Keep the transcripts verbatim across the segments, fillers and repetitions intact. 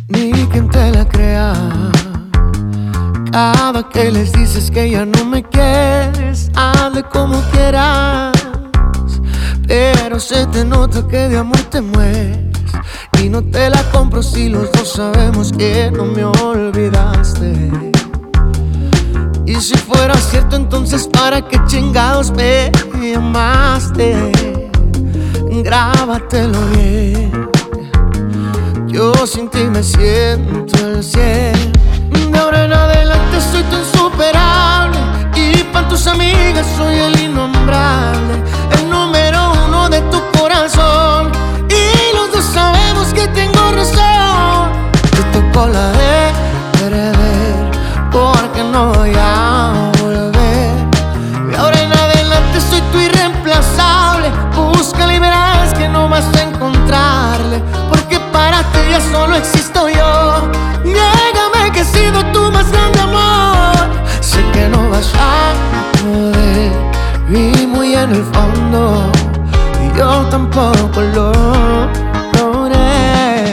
ni quien te la crea. Cada que les dices que ya no me quieres, hazle como quieras, pero se te nota que de amor te mueres. Y no te la compro si los dos sabemos que no me olvidaste. Y si fuera cierto, entonces ¿para qué chingados me llamaste? Grábatelo bien, yo sin ti me siento el cien. De ahora en adelante soy tu insuperable, y para tus amigas soy el innombrable, el número uno de tu corazón. Y los dos sabemos que tengo razón. Te tocó la de perder, porque no voy a volver. De ahora en adelante soy tu irreemplazable. Búscale y verás que no vas a encontrarle, porque para ti ya solo existo yo. Niégame que he sido tu más grande amor. Sé que no vas a poder, vi muy en el fondo, y yo tampoco lo logré.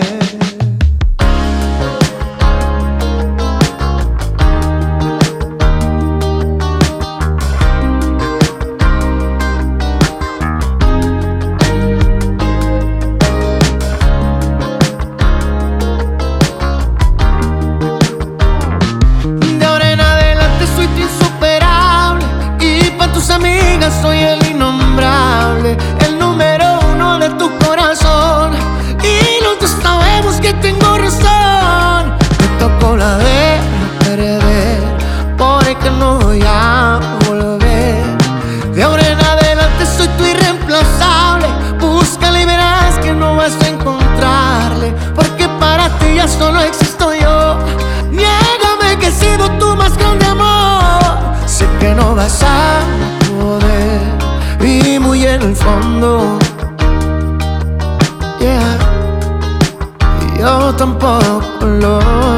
Amigas soy el innombrable, el número uno de tu corazón. Y los dos sabemos que tengo razón. Me tocó la de perder, porque no voy a volver. De ahora en adelante soy tu irreemplazable. Búscale y verás que no vas a encontrarle, porque para ti ya solo existo yo. Niégame que he sido tu más grande amor. Sé que no vas a poder, y muy en el fondo, yeah, y yo tampoco lo